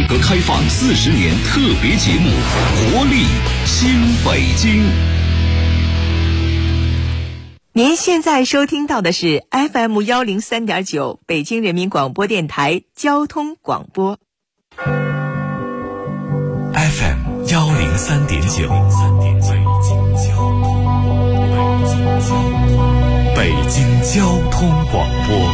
革开放40年特别节目《活力新北京》。 您现在收听到的是 FM 103.9北京人民广播电台交通广播。 FM 103.9，北京交通广播，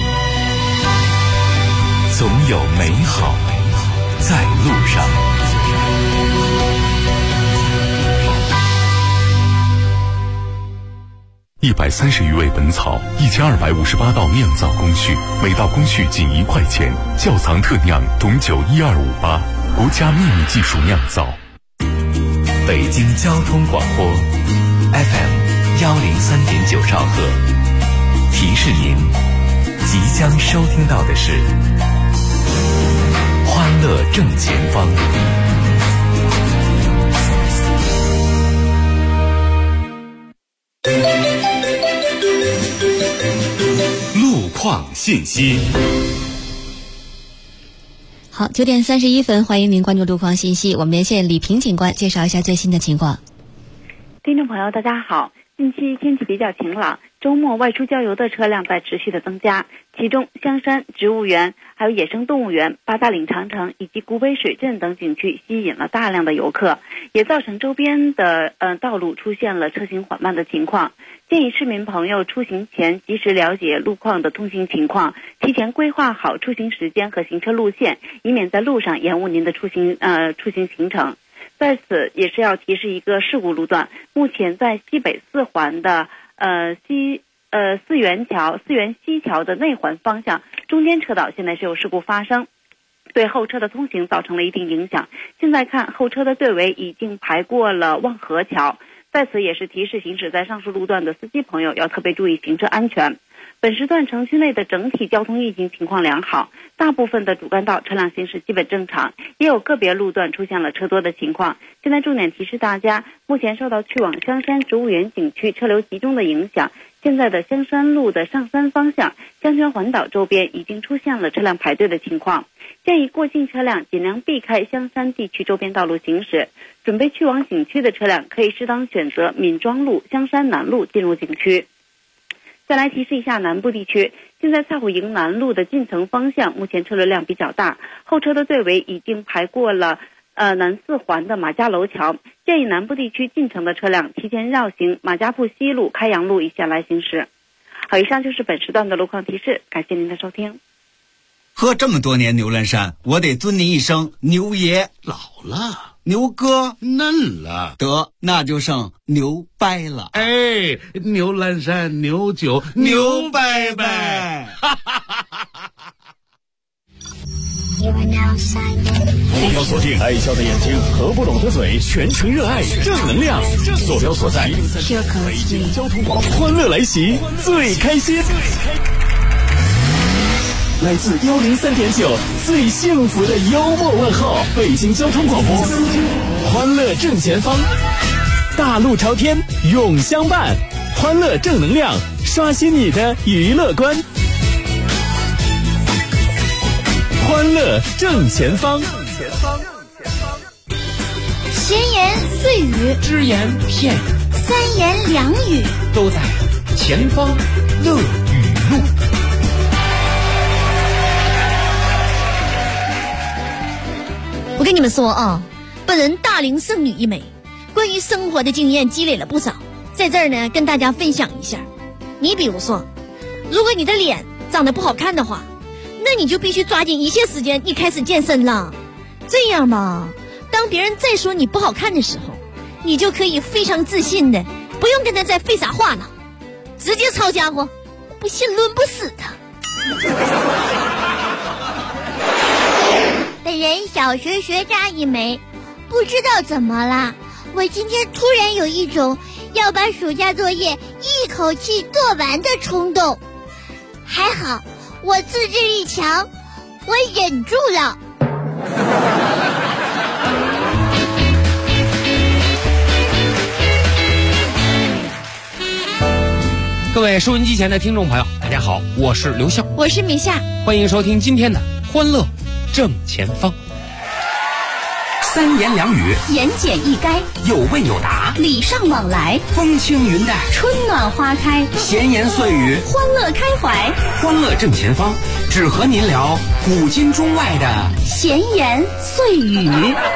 总有美好在路上。130余味本草，1258道酿造工序，每道工序仅1块钱。窖藏特酿董酒12588，国家秘密技术酿造。北京交通广播 FM 103.9兆赫，提示您即将收听到的是欢乐正前方。路况信息。 好，9点31分，欢迎您关注路况信息。我们连线李平警官，介绍一下最新的情况。 听众朋友，大家好。近期天气比较晴朗，周末外出郊游的车辆在持续的增加，其中香山植物园、还有野生动物园、八达岭长城以及古北水镇等景区吸引了大量的游客，也造成周边的道路出现了车行缓慢的情况。建议市民朋友出行前及时了解路况的通行情况，提前规划好出行时间和行车路线，以免在路上延误您的出行行程。在此也是要提示一个事故路段，目前在西北4环的四元西桥的内环方向中间车道现在是有事故发生，对后车的通行造成了一定影响。现在看后车的队尾已经排过了望河桥，在此也是提示行驶在上述路段的司机朋友要特别注意行车安全。本时段城区内的整体交通运行情况良好，大部分的主干道车辆行驶基本正常，也有个别路段出现了车多的情况。现在重点提示大家，目前受到去往香山植物园景区车流集中的影响，现在的香山路的上山方向香泉环岛周边已经出现了车辆排队的情况，建议过境车辆尽量避开香山地区周边道路行驶，准备去往景区的车辆可以适当选择闵庄路、香山南路进入景区。再来提示一下南部地区，现在蔡虎营南路的进城方向目前车流量比较大，后车的队尾已经排过了南4环的马家楼桥，建议南部地区进城的车辆提前绕行马家铺西路、开阳路一线来行驶。好，以上就是本时段的路况提示，感谢您的收听。 喝这么多年牛栏山，我得尊您一声牛爷。 老了， 牛哥嫩了， 得那就剩牛掰了。 哎，牛栏山牛酒牛掰掰。 要锁定爱笑的眼睛和不懂的嘴，全程热爱正能量。坐标所在北京交通广播，欢乐来袭，最开心。来自103.9最幸福的幽默问候，北京交通广播，欢乐正前方，大路朝天永相伴，欢乐正能量，刷新你的娱乐观，欢乐正前方。 闲言碎语， 只言片语， 三言两语， 都在前方乐语录。 我跟你们说啊，本人大龄剩女一枚，关于生活的经验积累了不少，在这儿呢跟大家分享一下。你比如说，如果你的脸长得不好看的话，那你就必须抓紧一切时间，你开始健身了。这样吧，当别人再说你不好看的时候，你就可以非常自信的，不用跟他再废啥话了，直接抄家伙，不信抡不死他。本人小学学渣一枚，不知道怎么了，我今天突然有一种要把暑假作业一口气做完的冲动。还好我自制力强，我忍住了。 各位收音机前的听众朋友，大家好，我是刘笑， 我是米夏， 欢迎收听今天的欢乐正前方。 三言两语， 言简意赅， 有问有答， 礼尚往来， 风轻云淡， 春暖花开， 闲言碎语， 欢乐开怀， 欢乐正前方，只和您聊古今中外的闲言碎语。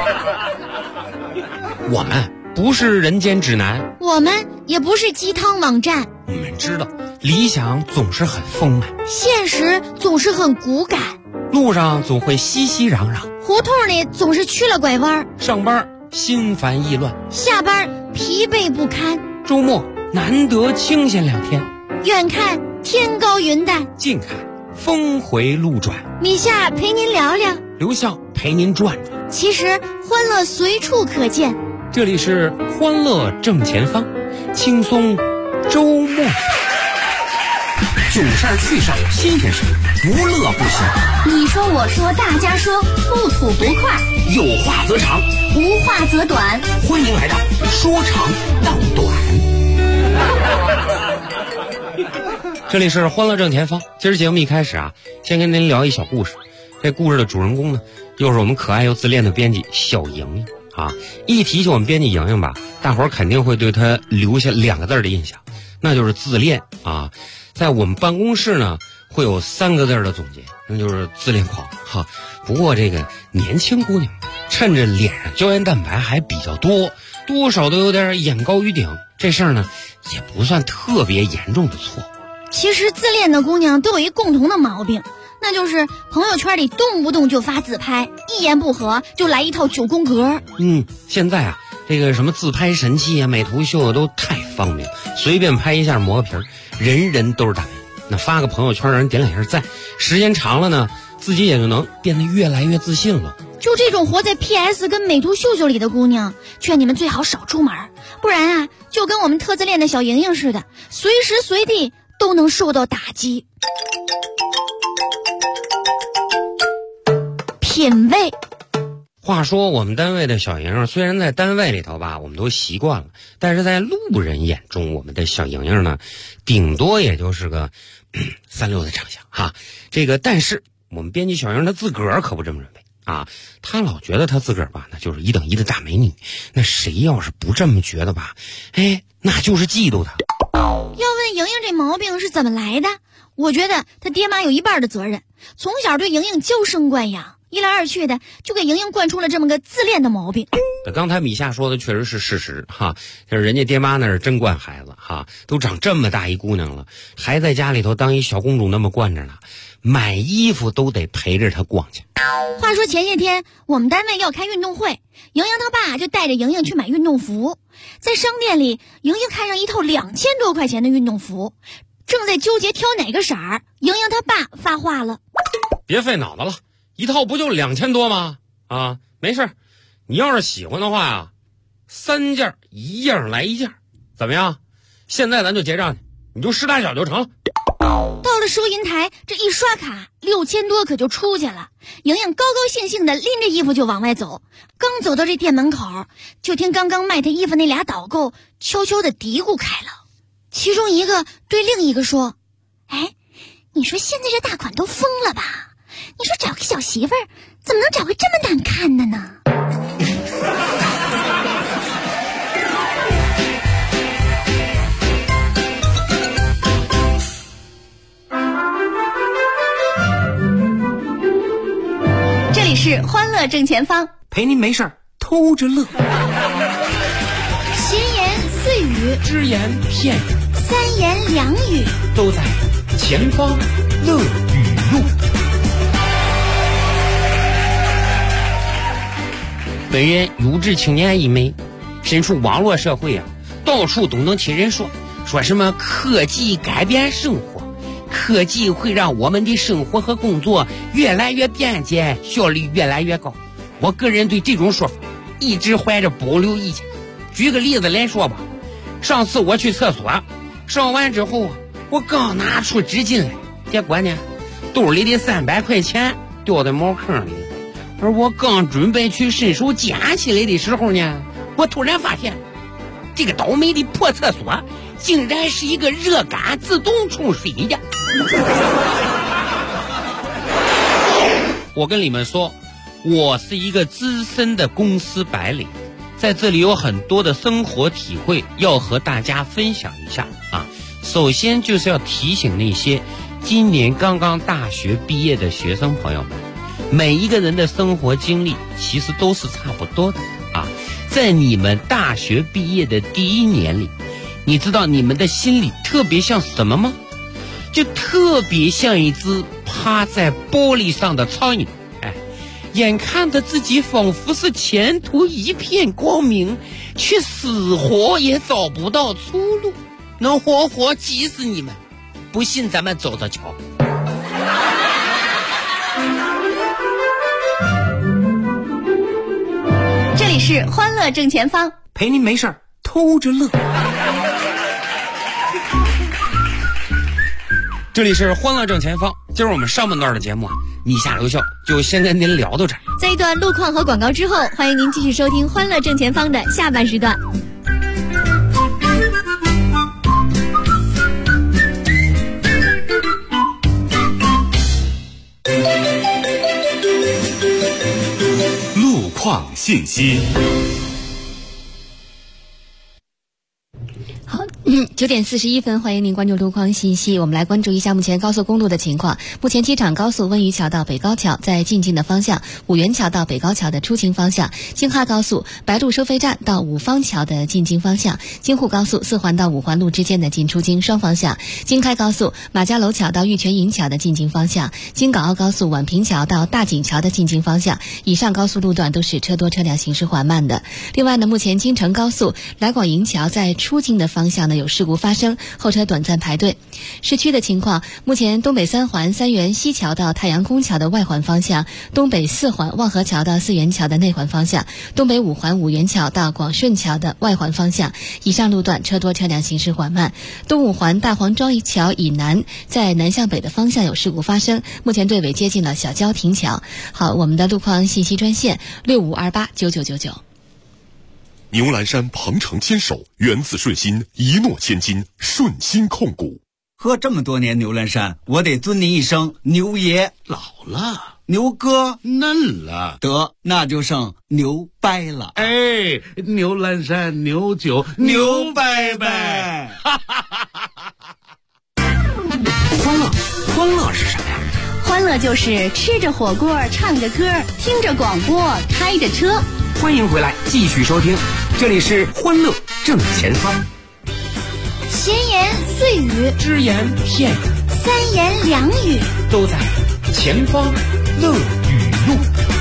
我们不是人间指南， 我们也不是鸡汤网站， 我们知道理想总是很丰满， 现实总是很骨感， 路上总会熙熙攘攘， 胡同里总是曲了拐弯， 上班心烦意乱， 下班疲惫不堪， 周末难得清闲2天， 远看天高云淡， 近看峰回路转， 米夏陪您聊聊， 刘笑陪您转转， 其实欢乐随处可见。 这里是欢乐正前方，轻松周末， 囧事儿趣事儿新鲜事儿，不乐不行。 你说我说大家说，不吐不快， 有话则长， 无话则短。 欢迎来到说长道短。 这里是欢乐正前方。今儿节目一开始啊，先跟您聊一小故事。这故事的主人公呢，又是我们可爱又自恋的编辑小莹莹啊。一提起我们编辑莹莹吧，大伙儿肯定会对她留下2个字的印象，那就是自恋啊。在我们办公室呢，会有3个字的总结，那就是自恋狂哈。不过这个年轻姑娘趁着脸上胶原蛋白还比较多，多少都有点眼高于顶，这事儿呢也不算特别严重的错误。 其实自恋的姑娘都有一共同的毛病，那就是朋友圈里动不动就发自拍，一言不合就来一套9宫格。 现在啊，这个什么自拍神器啊、美图秀都太方便，随便拍一下磨个皮儿，人人都是大美。那发个朋友圈让人点2下赞，时间长了呢，自己也就能变得越来越自信了。 就这种活在 PS 跟美图秀秀里的姑娘，劝你们最好少出门，不然啊，就跟我们特自恋的小莹莹似的，随时随地都能受到打击。品味。 话说我们单位的小莹莹，虽然在单位里头吧，我们都习惯了，但是在路人眼中，我们的小莹莹呢，顶多也就是个36的长相哈。但是我们编辑小莹她自个儿可不这么认为啊，她老觉得她自个儿吧，那就是1等1的大美女。那谁要是不这么觉得吧，那就是嫉妒她。 要问莹莹这毛病是怎么来的，我觉得她爹妈有一半的责任。从小对莹莹娇生惯养，一来二去的就给莹莹惯出了这么个自恋的毛病。 刚才米夏说的确实是事实哈，就是人家爹妈那是真惯孩子哈，都长这么大一姑娘了，还在家里头当一小公主那么惯着呢，买衣服都得陪着她逛去。 话说前些天我们单位要开运动会，莹莹她爸就带着莹莹去买运动服，在商店里，莹莹看上一套2000多块钱的运动服，正在纠结挑哪个色儿，莹莹她爸发话了： 别费脑子了，一套不就2000多吗？啊，没事，你要是喜欢的话呀，3件一样来1件，怎么样？现在咱就结账去，你就10大小就成了。 到了收银台，这一刷卡，6000多可就出去了。莹莹高高兴兴的拎着衣服就往外走，刚走到这店门口，就听刚刚卖她衣服那俩导购悄悄的嘀咕开了。其中一个对另一个说：你说现在这大款都疯了吧？你说找个小媳妇儿，怎么能找个这么难看的呢？ 这里是欢乐正前方， 陪您没事儿偷着乐。 闲言碎语， 只言片语， 三言两语， 都在前方乐语录。本人有志青年一枚，身处网络社会啊，到处都能听人说什么科技改变生活，科技会让我们的生活和工作越来越便捷，效率越来越高。我个人对这种说法一直怀着保留意见。举个例子来说吧，上次我去厕所，上完之后啊，我刚拿出纸巾来，结果呢，兜里的300块钱掉在茅坑里了。而我刚准备去伸手捡起来的时候呢，我突然发现，这个倒霉的破厕所竟然是一个热感自动冲水的。我跟你们说， 我是一个资深的公司白领，在这里有很多的生活体会要和大家分享一下啊。首先就是要提醒那些今年刚刚大学毕业的学生朋友们，每一个人的生活经历其实都是差不多的啊。在你们大学毕业的第一年里，你知道你们的心里特别像什么吗？就特别像一只趴在玻璃上的苍蝇，眼看着自己仿佛是前途一片光明，却死活也找不到出路，能活活急死你们。不信咱们走着瞧。 这里是欢乐正前方， 陪您没事儿偷着乐。 这里是欢乐正前方，今儿我们上半段的节目啊，你下留校就先跟您聊到这儿。 在一段路况和广告之后，欢迎您继续收听欢乐正前方的下半时段。 路况信息。 9点41分，欢迎您关注路况信息。我们来关注一下目前高速公路的情况。目前机场高速温榆桥到北高桥在进京的方向，五原桥到北高桥的出京方向，京哈高速白鹿收费站到五方桥的进京方向，京沪高速四环到五环路之间的进出京双方向，京开高速马家楼桥到玉泉营桥的进京方向，京港澳高速宛平桥到大井桥的进京方向，以上高速路段都是车多车辆行驶缓慢的。另外呢，目前京承高速来广营桥在出京的方向呢有事故发生，后车短暂排队。市区的情况，目前东北三环三元西桥到太阳宫桥的外环方向，东北四环望河桥到四元桥的内环方向，东北五环五元桥到广顺桥的外环方向，以上路段车多车辆行驶缓慢。东五环大黄庄桥以南在南向北的方向有事故发生，目前队尾接近了小郊亭桥。好，我们的路况信息专线65289999。 牛栏山鹏程牵手，源自顺心，一诺千金，顺心控股。 喝这么多年牛栏山，我得尊您一声牛爷。 老了， 牛哥嫩了， 得那就剩牛掰了。 哎，牛栏山牛酒牛掰掰。 欢乐是什么呀？ 欢乐就是吃着火锅，唱着歌，听着广播，开着车。 欢迎回来，继续收听，这里是欢乐正前方。 闲言碎语， 只言片语， 三言两语， 都在前方乐语录。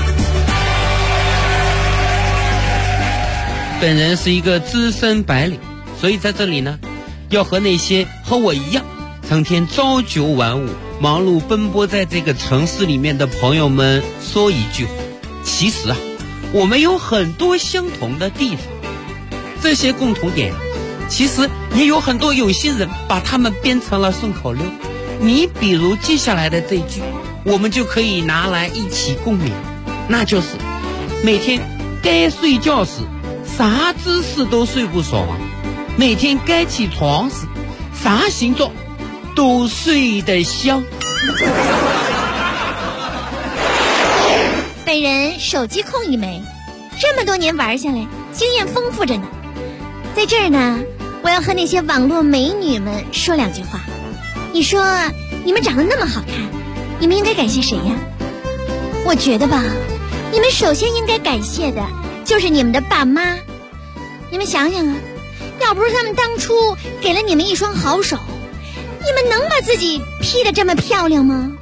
本人是一个资深白领，所以在这里呢，要和那些和我一样成天朝九晚五忙碌奔波在这个城市里面的朋友们说一句话，其实啊，我们有很多相同的地方，这些共同点其实也有很多有心人把它们编成了顺口溜。你比如接下来的这句，我们就可以拿来一起共勉，那就是每天该睡觉时啥姿势都睡不爽，每天该起床时啥形状都睡得香。 本人手机控一枚，这么多年玩下来，经验丰富着呢。在这儿呢，我要和那些网络美女们说两句话。你说你们长得那么好看，你们应该感谢谁呀？我觉得吧，你们首先应该感谢的就是你们的爸妈。你们想想啊，要不是他们当初给了你们一双好手，你们能把自己 P 得这么漂亮吗？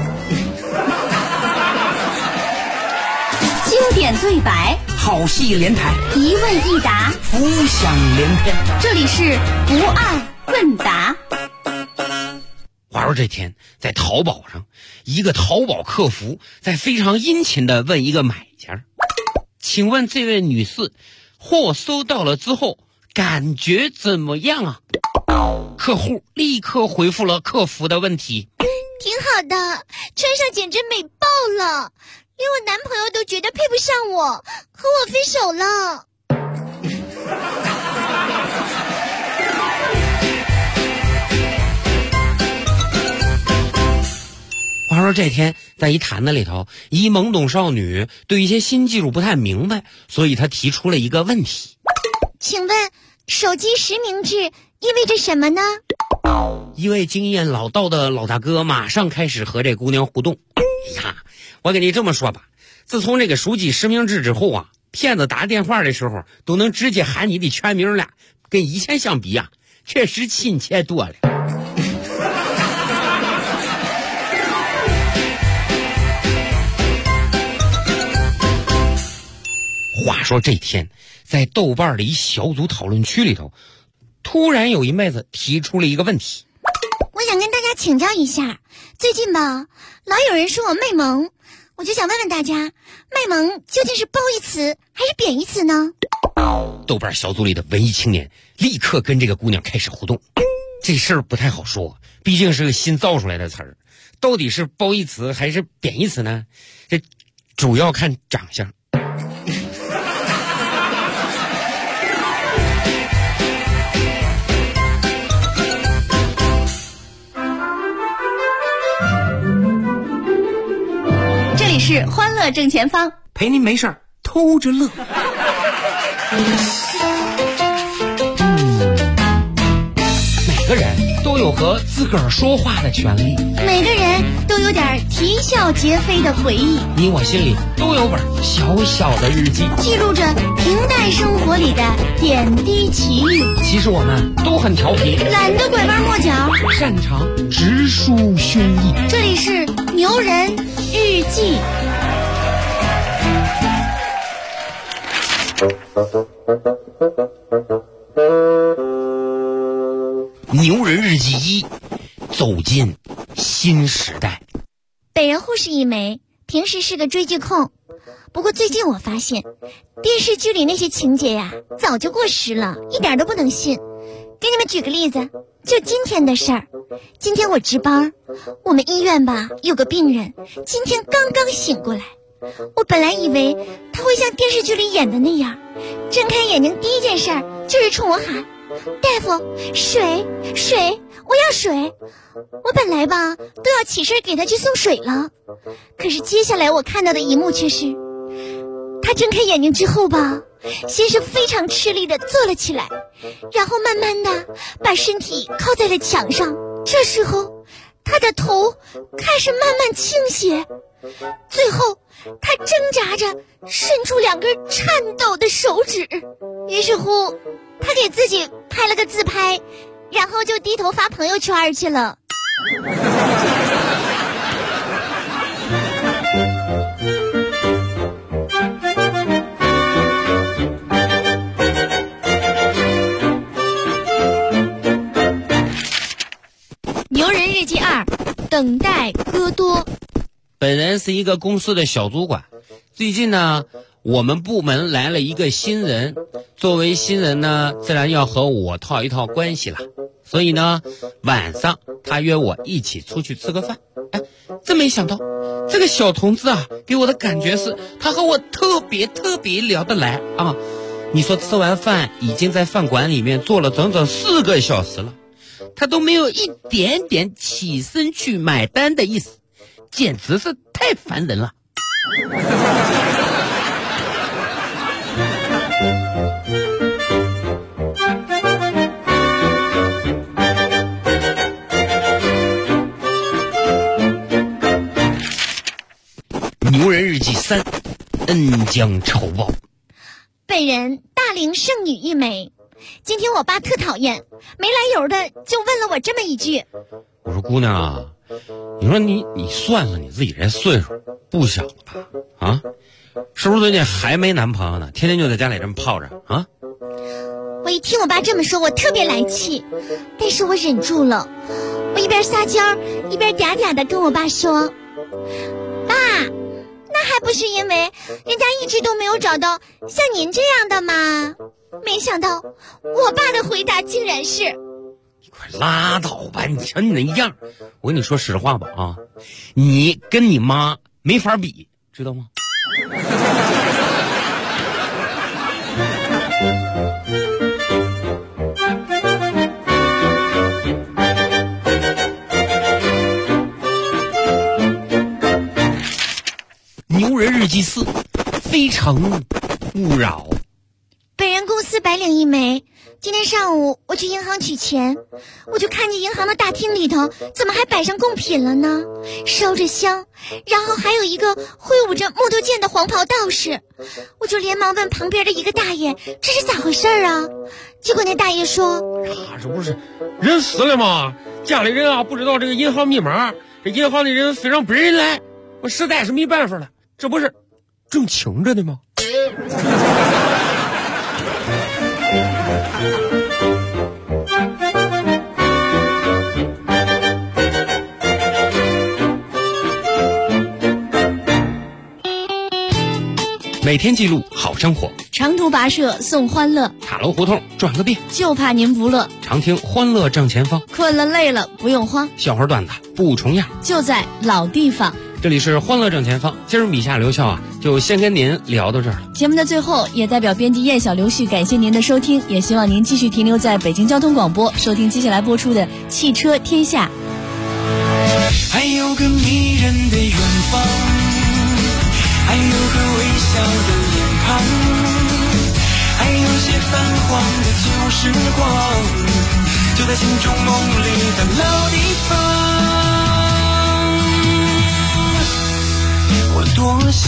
经典对白， 好戏连台， 一问一答， 浮想联翩。 这里是不二问答。 话说这天在淘宝上，一个淘宝客服在非常殷勤地问一个买家，请问这位女士，货收到了之后感觉怎么样啊？客户立刻回复了客服的问题， 挺好的，穿上简直美爆了，连我男朋友都觉得配不上我，和我分手了。 话说这天在一坛子里头，一懵懂少女对一些新技术不太明白，所以她提出了一个问题： 请问手机实名制意味着什么呢？ 一位经验老道的老大哥马上开始和这姑娘互动。哎呀，我跟你这么说吧，自从这个手机实名制之后啊，骗子打电话的时候都能直接喊你的全名了，跟以前相比啊，确实亲切多了。话说这天，在豆瓣的一小组讨论区里头，突然有一妹子提出了一个问题。 我想跟大家请教一下，最近吧，老有人说我卖萌，我就想问问大家，卖萌究竟是褒义词还是贬义词呢？ 豆瓣小组里的文艺青年立刻跟这个姑娘开始互动。这事儿不太好说，毕竟是个新造出来的词儿，到底是褒义词还是贬义词呢？这主要看长相。 这里是欢乐正前方， 陪您没事儿偷着乐。 每个人都有和自个儿说话的权利， 每个人都有点啼笑皆非的回忆， 你我心里都有本小小的日记， 记录着平淡生活里的点滴奇遇。 其实我们都很调皮， 懒得拐弯抹角， 擅长直抒胸臆。 这里是牛人日记。 牛人日记1，走进新时代。 本人护士一枚，平时是个追剧控，不过最近我发现电视剧里那些情节呀，早就过时了，一点都不能信。给你们举个例子，就今天的事儿。今天我值班，我们医院吧有个病人，今天刚刚醒过来。我本来以为他会像电视剧里演的那样，睁开眼睛第一件事就是冲我喊：大夫，水，水，我要水。我本来吧都要起身给他去送水了，可是接下来我看到的一幕却是，他睁开眼睛之后吧，先是非常吃力地坐了起来，然后慢慢地把身体靠在了墙上。这时候他的头开始慢慢倾斜，最后他挣扎着伸出2根颤抖的手指，于是乎他给自己拍了个自拍，然后就低头发朋友圈去了。牛人日记2，等待戈多。 本人是一个公司的小主管，最近呢，我们部门来了一个新人，作为新人呢，自然要和我套一套关系了。所以呢，晚上他约我一起出去吃个饭。哎，真没想到，这个小同志啊，给我的感觉是他和我特别聊得来啊。你说吃完饭已经在饭馆里面坐了整整4个小时了，他都没有一点点起身去买单的意思，简直是太烦人了。牛人日记3，恩将仇报。 本人大龄剩女一枚，今天我爸特讨厌，没来由的就问了我这么一句。 我说姑娘啊，你说你算算你自己这岁数不小了吧？啊，是不是最近还没男朋友呢？天天就在家里这么泡着啊？ 我一听我爸这么说，我特别来气，但是我忍住了。我一边撒娇一边嗲嗲的跟我爸说：爸，那还不是因为人家一直都没有找到像您这样的吗？没想到我爸的回答竟然是： 你快拉倒吧，你瞧你那样，我跟你说实话吧啊，你跟你妈没法比，知道吗？ 祭祀，非诚勿扰。 本人公司白领一枚。今天上午我去银行取钱，我就看见银行的大厅里头怎么还摆上贡品了呢？烧着香，然后还有一个挥舞着木头剑的黄袍道士。我就连忙问旁边的一个大爷，这是咋回事啊？结果那大爷说， 这不是人死了吗？家里人不知道这个银行密码，这银行的人非让本人来，我实在是没办法了，这不是正请着的吗？每天记录好生活， 长途跋涉送欢乐， 塔楼胡同转个遍， 就怕您不乐。 常听欢乐正前方， 困了累了不用慌， 笑话段子不重样， 就在老地方。 这里是欢乐正前方，今儿米夏刘笑就先跟您聊到这儿了。 节目的最后，也代表编辑燕小刘旭感谢您的收听，也希望您继续停留在北京交通广播，收听接下来播出的《汽车天下》。 还有个迷人的远方，还有个微笑的脸庞，还有些泛黄的旧时光，就在心中梦里的老地方。我多想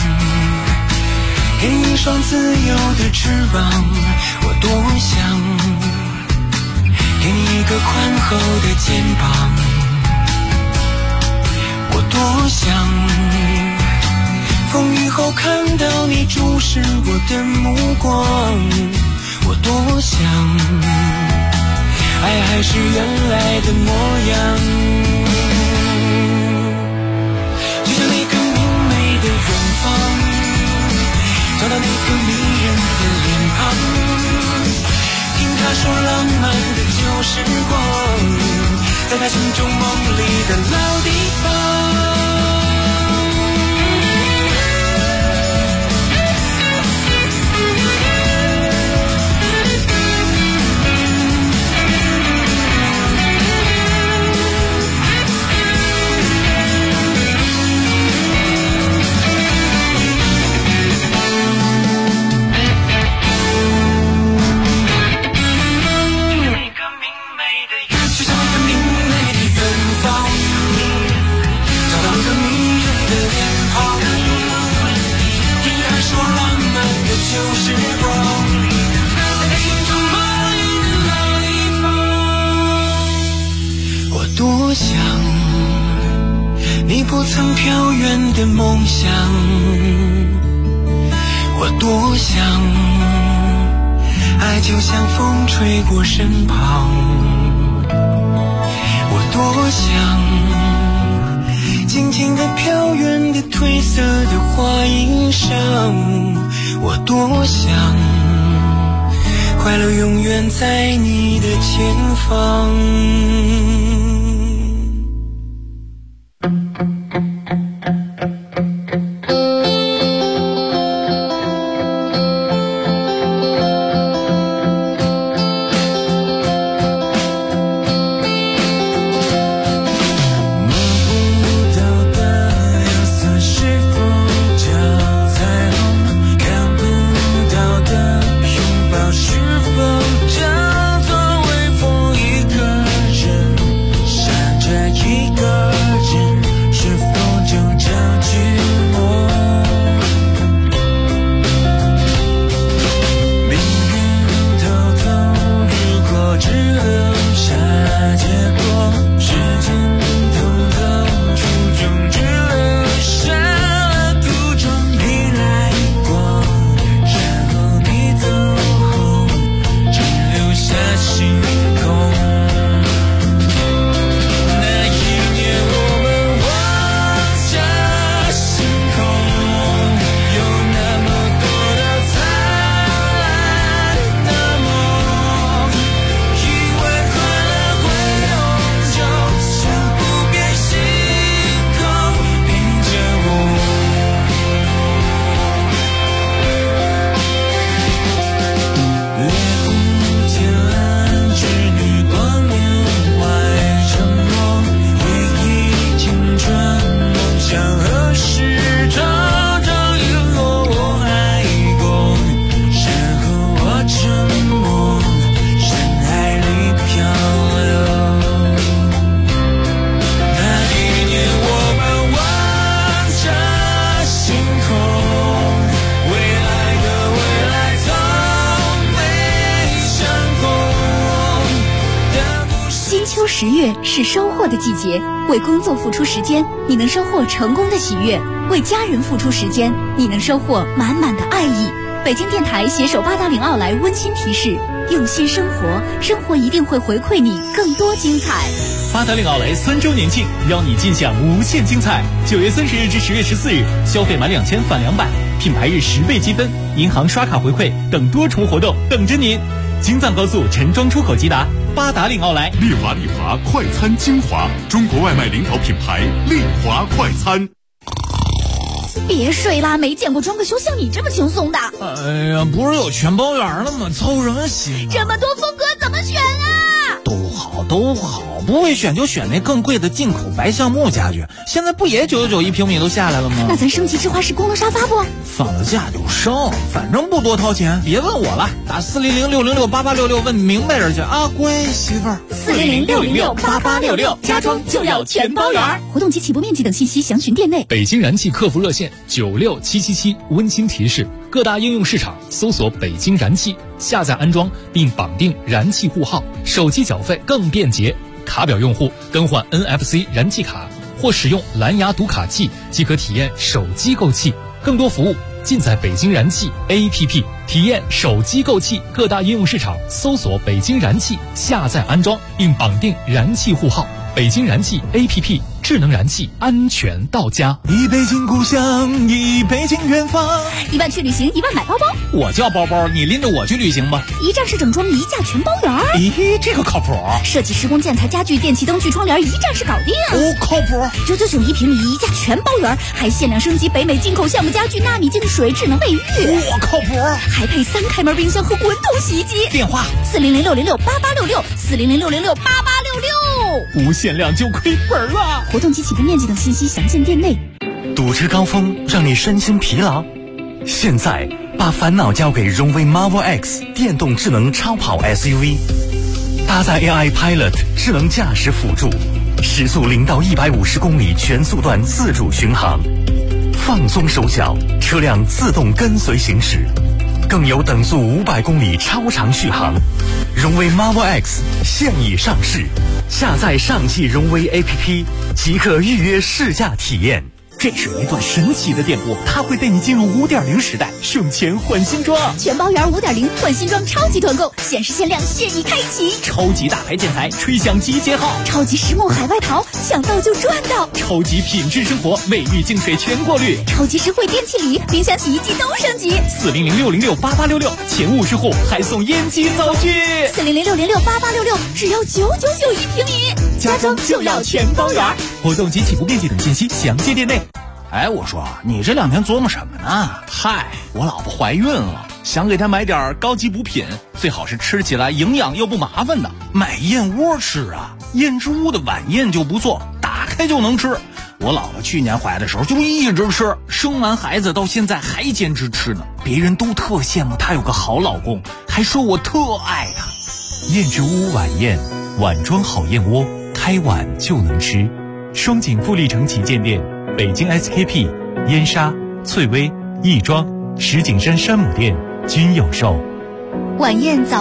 给你一双自由的翅膀，我多想给你一个宽厚的肩膀，我多想风雨后看到你注视我的目光，我多想爱还是原来的模样，就像那个明媚的远方，找到那个迷人的脸庞，听他说浪漫的旧时光，在他心中梦里的老地方。多想你不曾飘远的梦想，我多想爱就像风吹过身旁，我多想静静地飘远的褪色的花衣裳，我多想快乐永远在你的前方。 是否叫做微风一个人 10月是收获的季节，为工作付出时间，你能收获成功的喜悦；为家人付出时间，你能收获满满的爱意。北京电台携手八达岭奥莱温馨提示：用心生活，生活一定会回馈你更多精彩。 八达岭奥莱3周年庆，邀你尽享无限精彩。9月30日至10月14日，消费满2000返200，品牌日10倍积分，银行刷卡回馈等多重活动等着您。京藏高速陈庄出口即达，八达岭奥莱。 丽华快餐精华，中国外卖领导品牌丽华快餐。 别睡啦，没见过装个修像你这么轻松的。 哎呀，不是有全包圆了吗？操什么心啊？ 这么多风格怎么选啊？ 都好，不会选就选那更贵的进口白橡木家具，现在不也991平米都下来了吗？ 那咱升级智化式功能沙发不？ 放了假就升，反正不多掏钱。别问我了，打400-606-8866问明白人去啊，乖媳妇儿。 400-606-8866，家装就要全包圆。活动及起步面积等信息详询店内。 北京燃气客服热线96777，温馨提示：各大应用市场搜索北京燃气，下载安装并绑定燃气户号，手机缴费更便捷。卡表用户更换 NFC 燃气卡或使用蓝牙读卡器即可体验手机购气，更多服务尽在北京燃气 APP。 体验手机购气，各大应用市场搜索北京燃气，下载安装并绑定燃气户号。北京燃气 APP， 智能燃气，安全到家。 一北京故乡，一北京远方。 1万去旅行，1万买包包。 我叫包包，你拎着我去旅行吧。 一站式整装，一价全包圆。 咦，这个靠谱。 设计施工建材家具电器灯具窗帘，一站式搞定。 哦，靠谱。 999一平米，一价全包圆，还限量升级北美进口橡木家具纳米净水智能卫浴。 我靠谱。 还配3开门冰箱和滚筒洗衣机。 电话 400-606-8866，400-606-8866。 无限量就亏本了。 活动及起步面积等信息详见店内。 堵车高峰让你身心疲劳，现在把烦恼交给荣威 Marvel X 电动智能超跑 SUV， 搭载 AI Pilot 智能驾驶辅助，时速0到150公里全速段自主巡航，放松手脚，车辆自动跟随行驶，更有等速500公里超长续航。荣威 Marvel X 现已上市，下载上汽荣威 APP 即可预约试驾体验。 这是一段神奇的电波，它会带你进入5.0时代，省钱换新装。 全包圆5.0换新装超级团购，限时限量现已开启。 超级大牌建材吹响集结号， 超级实木海外淘抢到就赚到， 超级品质生活卫浴净水全过滤， 超级实惠电器礼，冰箱洗衣机都升级。 400-606-8866，前50户还送烟机灶具。 400-606-8866，只要999一平米，家装就要全包圆。 活动及起步面积等信息详见店内。哎，我说你这2天琢磨什么呢？ 嗨，我老婆怀孕了，想给她买点高级补品，最好是吃起来营养又不麻烦的。买燕窝吃啊，燕之屋的晚宴就不错，打开就能吃。我老婆去年怀的时候就一直吃，生完孩子到现在还坚持吃呢。别人都特羡慕她有个好老公，还说我特爱她。 燕之屋晚宴，碗装好燕窝，开碗就能吃。双井富力城旗舰店，北京 SKP、燕莎、翠微、亦庄、石景山山姆店均有售。 晚宴早